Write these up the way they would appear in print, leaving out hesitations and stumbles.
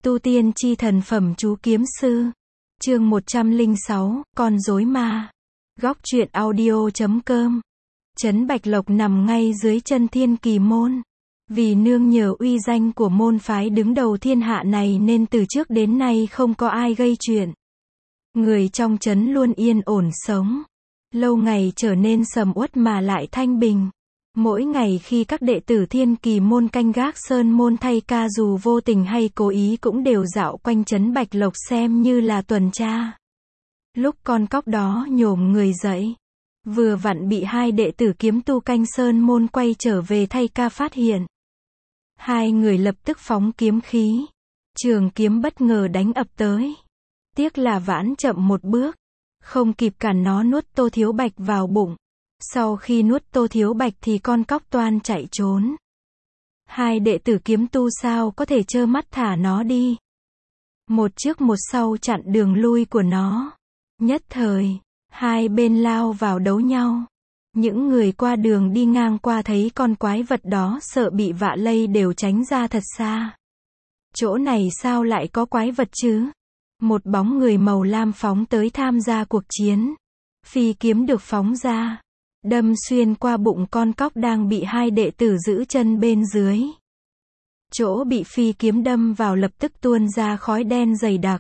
Tu tiên chi thần phẩm chú kiếm sư. Chương 106, con rối ma. Góc truyện audio.com. Trấn Bạch Lộc nằm ngay dưới chân Thiên Kỳ môn. Vì nương nhờ uy danh của môn phái đứng đầu thiên hạ này nên từ trước đến nay không có ai gây chuyện. Người trong trấn luôn yên ổn sống. Lâu ngày trở nên sầm uất mà lại thanh bình. Mỗi ngày khi các đệ tử Thiên Kỳ môn canh gác sơn môn thay ca dù vô tình hay cố ý cũng đều dạo quanh trấn Bạch Lộc xem như là tuần tra. Lúc con cóc đó nhổm người dậy, vừa vặn bị hai đệ tử kiếm tu canh sơn môn quay trở về thay ca phát hiện. Hai người lập tức phóng kiếm khí. Trường kiếm bất ngờ đánh ập tới. Tiếc là vãn chậm một bước. Không kịp cản nó nuốt Tô Thiếu Bạch vào bụng. Sau khi nuốt Tô Thiếu Bạch thì con cóc toan chạy trốn. Hai đệ tử kiếm tu sao có thể trơ mắt thả nó đi. Một trước một sau chặn đường lui của nó. Nhất thời, hai bên lao vào đấu nhau. Những người qua đường đi ngang qua thấy con quái vật đó sợ bị vạ lây đều tránh ra thật xa. Chỗ này sao lại có quái vật chứ? Một bóng người màu lam phóng tới tham gia cuộc chiến. Phi kiếm được phóng ra, đâm xuyên qua bụng con cóc đang bị hai đệ tử giữ chân bên dưới. Chỗ bị phi kiếm đâm vào lập tức tuôn ra khói đen dày đặc.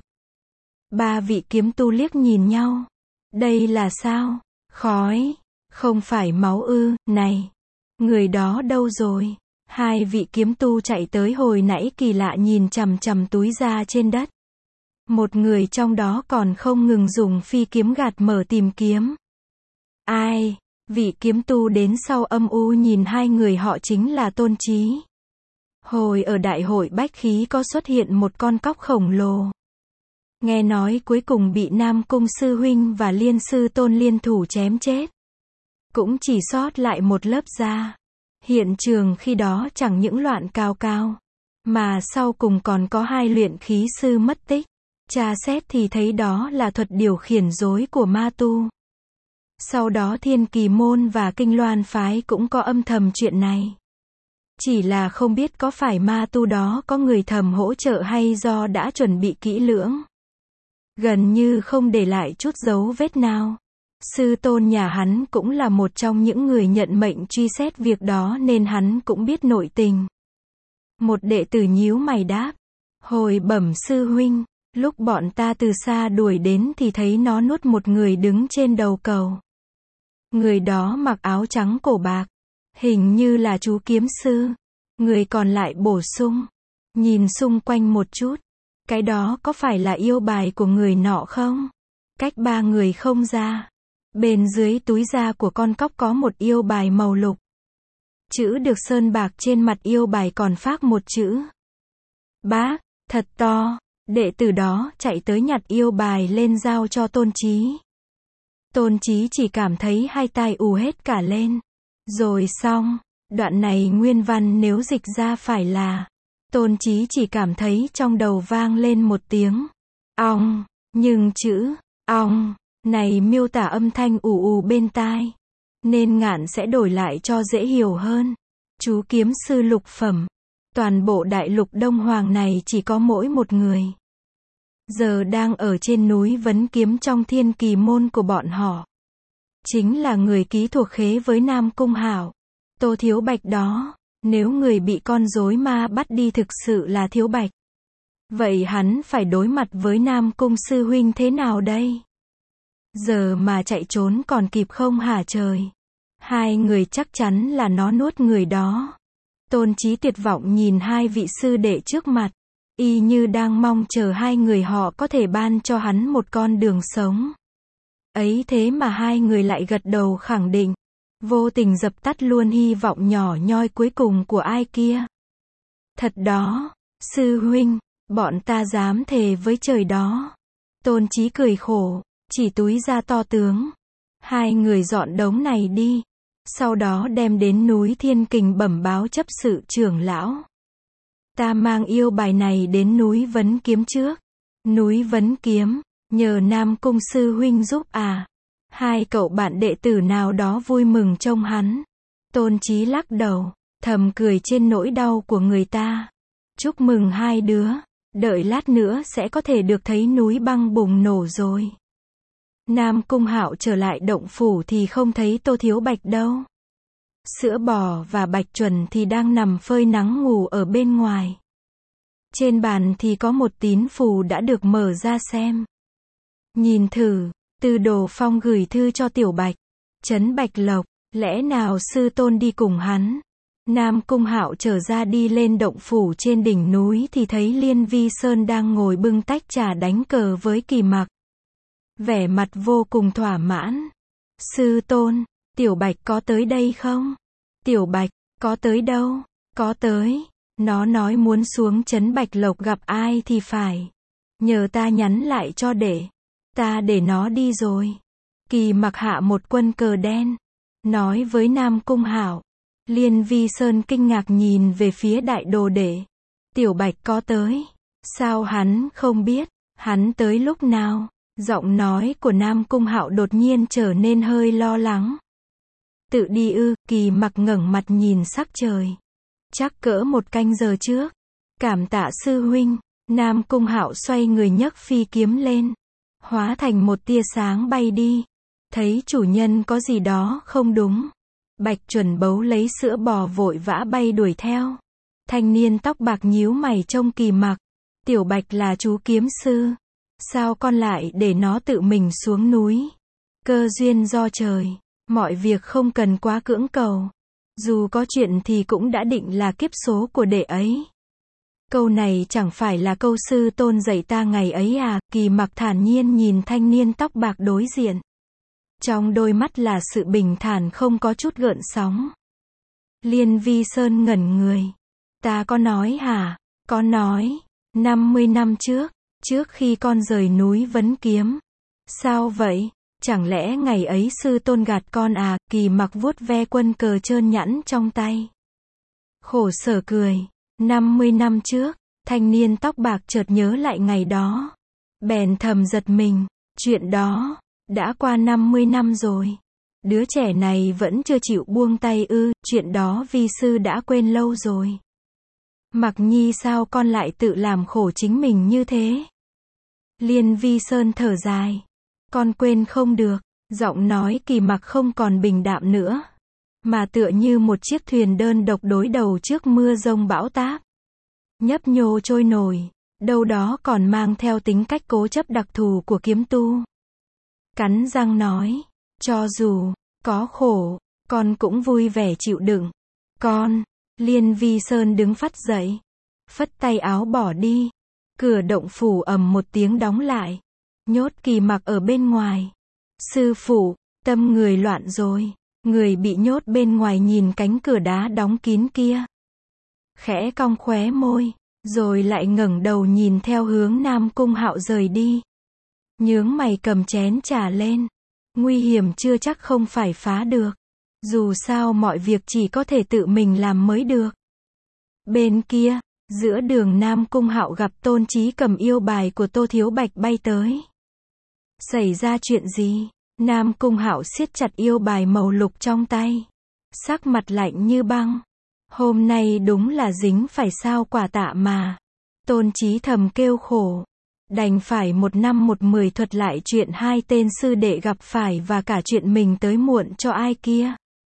Ba vị kiếm tu liếc nhìn nhau. Đây là sao? Khói, không phải máu ư? Này, người đó đâu rồi? Hai vị kiếm tu chạy tới hồi nãy kỳ lạ nhìn chằm chằm túi da trên đất. Một người trong đó còn không ngừng dùng phi kiếm gạt mở tìm kiếm. Ai? Vị kiếm tu đến sau âm u nhìn hai người họ chính là Tôn Chí. Hồi ở đại hội bách khí có xuất hiện một con cóc khổng lồ. Nghe nói cuối cùng bị Nam Cung sư huynh và Liên sư Tôn liên thủ chém chết. Cũng chỉ sót lại một lớp da. Hiện trường khi đó chẳng những loạn cao cao, mà sau cùng còn có hai luyện khí sư mất tích. Tra xét thì thấy đó là thuật điều khiển rối của ma tu. Sau đó Thiên Kỳ môn và Kinh Loan phái cũng có âm thầm chuyện này. Chỉ là không biết có phải ma tu đó có người thầm hỗ trợ hay do đã chuẩn bị kỹ lưỡng. Gần như không để lại chút dấu vết nào. Sư tôn nhà hắn cũng là một trong những người nhận mệnh truy xét việc đó nên hắn cũng biết nội tình. Một đệ tử nhíu mày đáp. Hồi bẩm sư huynh, lúc bọn ta từ xa đuổi đến thì thấy nó nuốt một người đứng trên đầu cầu. Người đó mặc áo trắng cổ bạc. Hình như là chú kiếm sư. Người còn lại bổ sung. Nhìn xung quanh một chút. Cái đó có phải là yêu bài của người nọ không? Cách ba người không ra. Bên dưới túi da của con cóc có một yêu bài màu lục. Chữ được sơn bạc trên mặt yêu bài còn phác một chữ. Bác, thật to. Đệ tử đó chạy tới nhặt yêu bài lên giao cho Tôn Chí. Tôn Chí chỉ cảm thấy hai tai ù hết cả lên. Rồi xong, đoạn này nguyên văn nếu dịch ra phải là. Tôn Chí chỉ cảm thấy trong đầu vang lên một tiếng ong, nhưng chữ ong này miêu tả âm thanh ù ù bên tai, nên Ngạn sẽ đổi lại cho dễ hiểu hơn. Chú kiếm sư lục phẩm. Toàn bộ đại lục Đông Hoàng này chỉ có mỗi một người. Giờ đang ở trên núi vấn kiếm trong Thiên Kỳ môn của bọn họ. Chính là người ký thuộc khế với Nam Cung Hạo. Tô Thiếu Bạch đó. Nếu người bị con rối ma bắt đi thực sự là Thiếu Bạch, vậy hắn phải đối mặt với Nam Cung sư huynh thế nào đây? Giờ mà chạy trốn còn kịp không hả trời? Hai người chắc chắn là nó nuốt người đó. Tôn Chí tuyệt vọng nhìn hai vị sư đệ trước mặt, y như đang mong chờ hai người họ có thể ban cho hắn một con đường sống. Ấy thế mà hai người lại gật đầu khẳng định, vô tình dập tắt luôn hy vọng nhỏ nhoi cuối cùng của ai kia. Thật đó, sư huynh, bọn ta dám thề với trời đó. Tôn Chí cười khổ, chỉ túi da to tướng. Hai người dọn đống này đi. Sau đó đem đến núi Thiên Kình bẩm báo chấp sự trưởng lão. Ta mang yêu bài này đến núi Vấn Kiếm trước. Núi Vấn Kiếm, nhờ Nam Cung sư huynh giúp à? Hai cậu bạn đệ tử nào đó vui mừng trông hắn. Tôn Chí lắc đầu, thầm cười trên nỗi đau của người ta. Chúc mừng hai đứa, Đợi lát nữa sẽ có thể được thấy núi băng bùng nổ rồi. Nam Cung Hạo trở lại động phủ thì không thấy Tô Thiếu Bạch đâu. Sữa bò và Bạch Chuẩn thì đang nằm phơi nắng ngủ ở bên ngoài. Trên bàn thì có một tín phù đã được mở ra xem. Nhìn thử, Từ Đồ Phong gửi thư cho Tiểu Bạch. Trấn Bạch Lộc, lẽ nào sư tôn đi cùng hắn? Nam Cung Hạo trở ra đi lên động phủ trên đỉnh núi thì thấy Liên Vi Sơn đang ngồi bưng tách trà đánh cờ với Kỳ Mặc. Vẻ mặt vô cùng thỏa mãn. Sư tôn, Tiểu Bạch có tới đây không? Tiểu Bạch, có tới đâu? Có tới. Nó nói muốn xuống Trấn Bạch Lộc gặp ai thì phải. Nhờ ta nhắn lại cho ta để nó đi rồi. Kỳ Mặc hạ một quân cờ đen. Nói với Nam Cung Hạo. Liên Vi Sơn kinh ngạc nhìn về phía đại đồ đệ. Tiểu Bạch có tới. Sao hắn không biết? Hắn tới lúc nào? Giọng nói của Nam Cung Hạo đột nhiên trở nên hơi lo lắng. Tự đi ư? Kỳ Mặc ngẩng mặt nhìn sắc trời. Chắc cỡ 1 canh giờ trước. Cảm tạ sư huynh. Nam Cung Hạo xoay người nhấc phi kiếm lên. Hóa thành một tia sáng bay đi. Thấy chủ nhân có gì đó không đúng. Bạch Chuẩn bấu lấy sữa bò vội vã bay đuổi theo. Thanh niên tóc bạc nhíu mày trông Kỳ Mặc. Tiểu Bạch là chú kiếm sư. Sao con lại để nó tự mình xuống núi? Cơ duyên do trời. Mọi việc không cần quá cưỡng cầu. Dù có chuyện thì cũng đã định là kiếp số của đệ ấy. Câu này chẳng phải là câu sư tôn dạy ta ngày ấy à? Kỳ Mặc thản nhiên nhìn thanh niên tóc bạc đối diện. Trong đôi mắt là sự bình thản không có chút gợn sóng. Liên Vi Sơn ngẩn người. Ta có nói hả? Có nói. 50 năm trước khi con rời núi vấn kiếm. Sao vậy? Chẳng lẽ ngày ấy sư tôn gạt con à? Kỳ Mặc vuốt ve quân cờ trơn nhẵn trong tay. Khổ sở cười. 50 năm trước, thanh niên tóc bạc chợt nhớ lại ngày đó. Bèn thầm giật mình. Chuyện đó, đã qua 50 năm rồi. Đứa trẻ này vẫn chưa chịu buông tay ư? Chuyện đó vi sư đã quên lâu rồi. Mặc Nhi sao con lại tự làm khổ chính mình như thế? Liên Vi Sơn thở dài. Con quên không được. Giọng nói Kỳ Mặc không còn bình đạm nữa. Mà tựa như một chiếc thuyền đơn độc đối đầu trước mưa giông bão táp. Nhấp nhô trôi nổi. Đâu đó còn mang theo tính cách cố chấp đặc thù của kiếm tu. Cắn răng nói. Cho dù có khổ, con cũng vui vẻ chịu đựng. Con. Liên Vi Sơn đứng phắt dậy. Phất tay áo bỏ đi. Cửa động phủ ầm một tiếng đóng lại. Nhốt Kỳ Mặc ở bên ngoài. Sư phụ, tâm người loạn rồi. Người bị nhốt bên ngoài nhìn cánh cửa đá đóng kín kia. Khẽ cong khóe môi. Rồi lại ngẩng đầu nhìn theo hướng Nam Cung Hạo rời đi. Nhướng mày cầm chén trà lên. Nguy hiểm chưa chắc không phải phá được. Dù sao mọi việc chỉ có thể tự mình làm mới được. Bên kia, giữa đường Nam Cung Hạo gặp Tôn Chí cầm yêu bài của Tô Thiếu Bạch bay tới. Xảy ra chuyện gì? Nam Cung Hạo siết chặt yêu bài màu lục trong tay. Sắc mặt lạnh như băng. Hôm nay đúng là dính phải sao quả tạ mà. Tôn Chí thầm kêu khổ. Đành phải 1 năm 1 10 thuật lại chuyện 2 tên sư đệ gặp phải và cả chuyện mình tới muộn cho ai kia.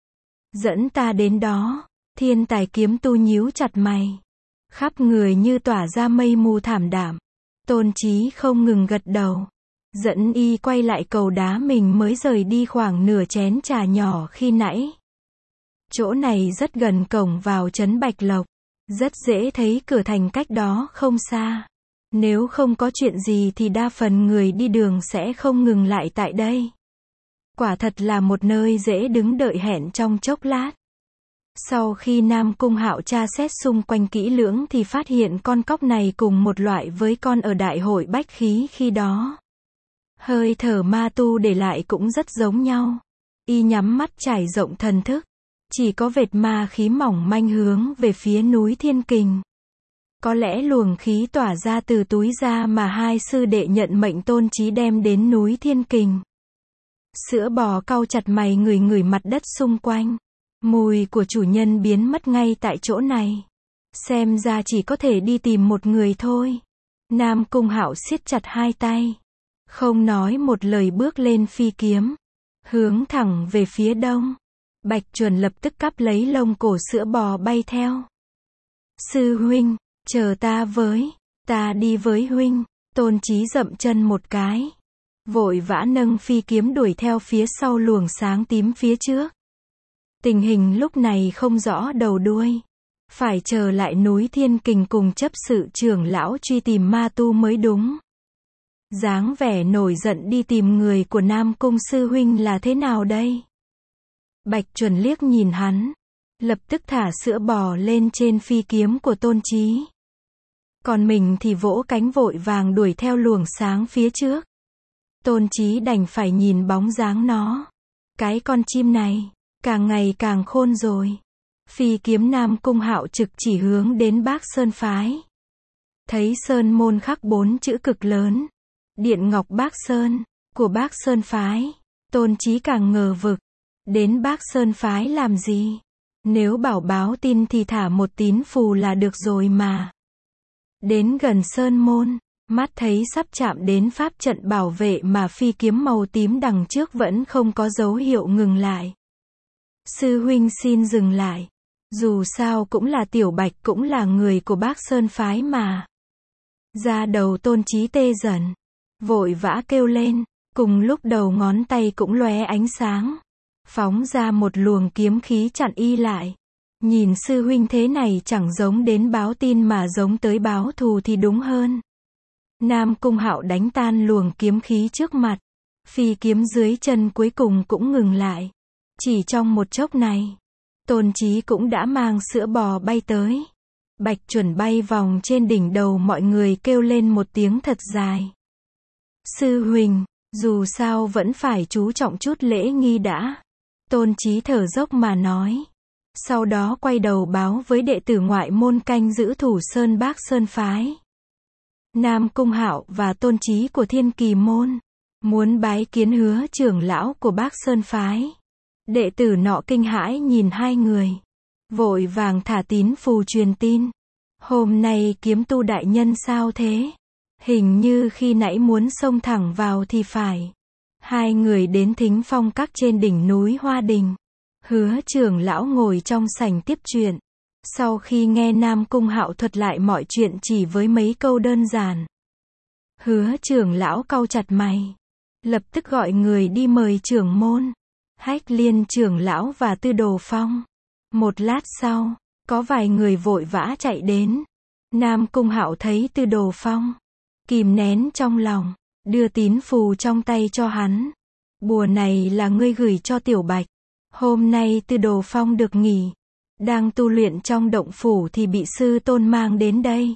Dẫn ta đến đó. Thiên tài kiếm tu nhíu chặt mày. Khắp người như tỏa ra mây mù thảm đạm. Tôn Chí không ngừng gật đầu. Dẫn y quay lại cầu đá mình mới rời đi khoảng nửa chén trà nhỏ khi nãy. Chỗ này rất gần cổng vào trấn Bạch Lộc. Rất dễ thấy cửa thành cách đó không xa. Nếu không có chuyện gì thì đa phần người đi đường sẽ không ngừng lại tại đây. Quả thật là một nơi dễ đứng đợi hẹn trong chốc lát. Sau khi Nam Cung Hạo tra xét xung quanh kỹ lưỡng thì phát hiện con cóc này cùng một loại với con ở đại hội bách khí khi đó. Hơi thở ma tu để lại cũng rất giống nhau. Y nhắm mắt trải rộng thần thức. Chỉ có vệt ma khí mỏng manh hướng về phía núi Thiên Kình. Có lẽ luồng khí tỏa ra từ túi da mà 2 sư đệ nhận mệnh Tôn Chí đem đến núi Thiên Kình. Sữa bò cau chặt mày ngửi ngửi mặt đất xung quanh. Mùi của chủ nhân biến mất ngay tại chỗ này. Xem ra chỉ có thể đi tìm một người thôi. Nam Cung Hạo siết chặt hai tay, không nói một lời bước lên phi kiếm, hướng thẳng về phía đông. Bạch Chuẩn lập tức cắp lấy lông cổ sữa bò bay theo. Sư huynh, chờ ta với, ta đi với huynh. Tôn Chí dậm chân một cái, vội vã nâng phi kiếm đuổi theo phía sau luồng sáng tím phía trước. Tình hình lúc này không rõ đầu đuôi, phải chờ lại núi Thiên Kình cùng chấp sự trưởng lão truy tìm ma tu mới đúng. Dáng vẻ nổi giận đi tìm người của Nam Cung sư huynh là thế nào đây? Bạch Chuẩn liếc nhìn hắn, lập tức thả sữa bò lên trên phi kiếm của Tôn Chí. Còn mình thì vỗ cánh vội vàng đuổi theo luồng sáng phía trước. Tôn Chí đành phải nhìn bóng dáng nó. Cái con chim này, càng ngày càng khôn rồi. Phi kiếm Nam Cung Hạo trực chỉ hướng đến Bác Sơn phái. Thấy sơn môn khắc 4 chữ cực lớn, Điện Ngọc Bác Sơn, của Bác Sơn phái. Tôn Chí càng ngờ vực, đến Bác Sơn phái làm gì? Nếu bảo báo tin thì thả một tín phù là được rồi mà. Đến gần sơn môn, mắt thấy sắp chạm đến pháp trận bảo vệ mà phi kiếm màu tím đằng trước vẫn không có dấu hiệu ngừng lại. Sư huynh xin dừng lại. Dù sao cũng là Tiểu Bạch, cũng là người của Bác Sơn phái mà. Da đầu Tôn Chí tê dần, vội vã kêu lên, cùng lúc đầu ngón tay cũng lóe ánh sáng, phóng ra một luồng kiếm khí chặn y lại. Nhìn sư huynh thế này chẳng giống đến báo tin mà giống tới báo thù thì đúng hơn. Nam Cung Hạo đánh tan luồng kiếm khí trước mặt, phi kiếm dưới chân cuối cùng cũng ngừng lại. Chỉ trong một chốc này, Tôn Chí cũng đã mang sữa bò bay tới. Bạch Chuẩn bay vòng trên đỉnh đầu mọi người kêu lên một tiếng thật dài. Sư huynh, dù sao vẫn phải chú trọng chút lễ nghi đã. Tôn Chí thở dốc mà nói. Sau đó quay đầu báo với đệ tử ngoại môn canh giữ thủ sơn Bác Sơn phái. Nam Cung Hạo và Tôn Chí của Thiên Kỳ môn muốn bái kiến Hứa trưởng lão của Bác Sơn phái. Đệ tử nọ kinh hãi nhìn hai người, vội vàng thả tín phù truyền tin. Hôm nay kiếm tu đại nhân sao thế? Hình như khi nãy muốn xông thẳng vào thì phải. Hai người đến Thính Phong Các trên đỉnh núi Hoa Đình. Hứa trưởng lão ngồi trong sảnh tiếp chuyện. Sau khi nghe Nam Cung Hạo thuật lại mọi chuyện chỉ với mấy câu đơn giản, Hứa trưởng lão cau chặt mày, lập tức gọi người đi mời trưởng môn, Hách Liên trưởng lão và Tư Đồ Phong. Một lát sau, có vài người vội vã chạy đến. Nam Cung Hạo thấy Tư Đồ Phong, kìm nén trong lòng, đưa tín phù trong tay cho hắn. Bùa này là ngươi gửi cho Tiểu Bạch. Hôm nay Tư Đồ Phong được nghỉ, đang tu luyện trong động phủ thì bị sư tôn mang đến đây.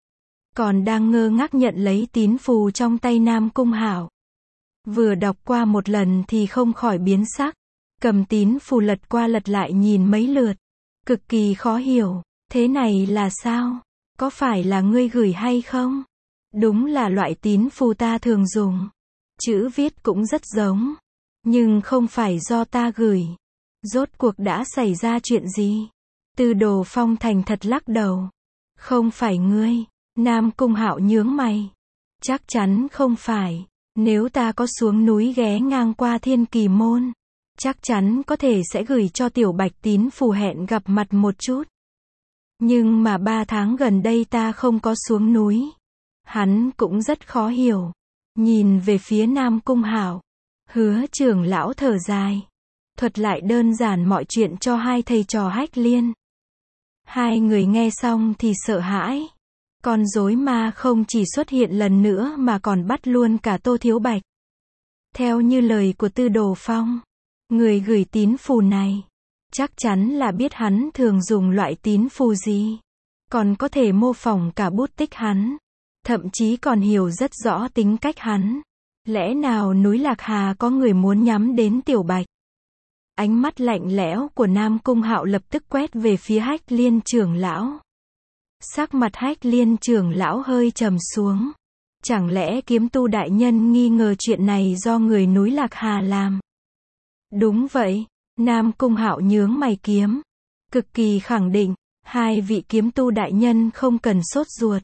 Còn đang ngơ ngác nhận lấy tín phù trong tay Nam Cung Hạo. Vừa đọc qua một lần thì không khỏi biến sắc, cầm tín phù lật qua lật lại nhìn mấy lượt, cực kỳ khó hiểu, thế này là sao? Có phải là ngươi gửi hay không? Đúng là loại tín phù ta thường dùng, chữ viết cũng rất giống, nhưng không phải do ta gửi. Rốt cuộc đã xảy ra chuyện gì? Tư Đồ Phong thành thật lắc đầu. Không phải ngươi. Nam Cung Hạo nhướng mày. Chắc chắn không phải. Nếu ta có xuống núi ghé ngang qua Thiên Kỳ môn, chắc chắn có thể sẽ gửi cho Tiểu Bạch tín phù hẹn gặp mặt một chút. Nhưng mà 3 tháng gần đây ta không có xuống núi. Hắn cũng rất khó hiểu. Nhìn về phía Nam Cung Hạo, Hứa trưởng lão thở dài, thuật lại đơn giản mọi chuyện cho hai thầy trò Hách Liên. Hai người nghe xong thì sợ hãi. Con rối ma không chỉ xuất hiện lần nữa mà còn bắt luôn cả Tô Thiếu Bạch. Theo như lời của Tư Đồ Phong, người gửi tín phù này chắc chắn là biết hắn thường dùng loại tín phù gì, còn có thể mô phỏng cả bút tích hắn, thậm chí còn hiểu rất rõ tính cách hắn. Lẽ nào núi Lạc Hà có người muốn nhắm đến Tiểu Bạch? Ánh mắt lạnh lẽo của Nam Cung Hạo lập tức quét về phía Hách Liên trưởng lão. Sắc mặt Hách Liên trưởng lão hơi trầm xuống. Chẳng lẽ kiếm tu đại nhân nghi ngờ chuyện này do người núi Lạc Hà làm? Đúng vậy. Nam Cung Hạo nhướng mày kiếm, cực kỳ khẳng định, hai vị kiếm tu đại nhân không cần sốt ruột.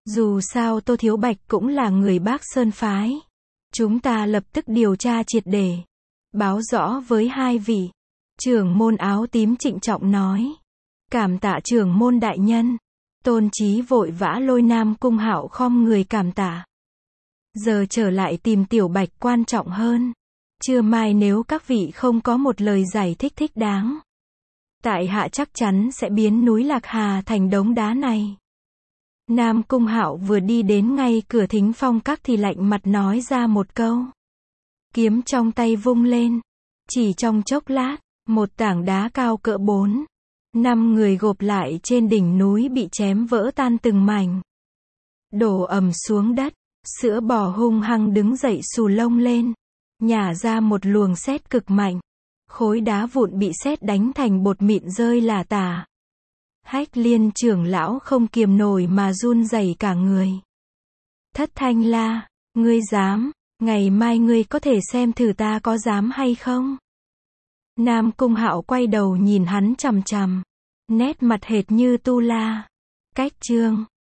Dù sao Tô Thiếu Bạch cũng là người Bác Sơn phái. Chúng ta lập tức điều tra triệt để. Báo rõ với hai vị. Trưởng môn áo tím trịnh trọng nói. Cảm tạ trưởng môn đại nhân. Tôn Chí vội vã lôi Nam Cung Hạo khom người cảm tạ. Giờ trở lại tìm Tiểu Bạch quan trọng hơn. Trưa mai nếu các vị không có một lời giải thích thích đáng, tại hạ chắc chắn sẽ biến núi Lạc Hà thành đống đá này. Nam Cung Hạo vừa đi đến ngay cửa Thính Phong Các thì lạnh mặt nói ra một câu. Kiếm trong tay vung lên. Chỉ trong chốc lát, một tảng đá cao cỡ 4-5 người gộp lại trên đỉnh núi bị chém vỡ tan từng mảnh. Đổ ầm xuống đất, sữa bò hung hăng đứng dậy xù lông lên, nhả ra một luồng sét cực mạnh. Khối đá vụn bị sét đánh thành bột mịn rơi lả tả. Hách Liên trưởng lão không kiềm nổi mà run rẩy cả người. Thất Thanh La, ngươi dám, ngày mai ngươi có thể xem thử ta có dám hay không? Nam Cung Hạo quay đầu nhìn hắn chằm chằm, nét mặt hệt như tu la. Cách chương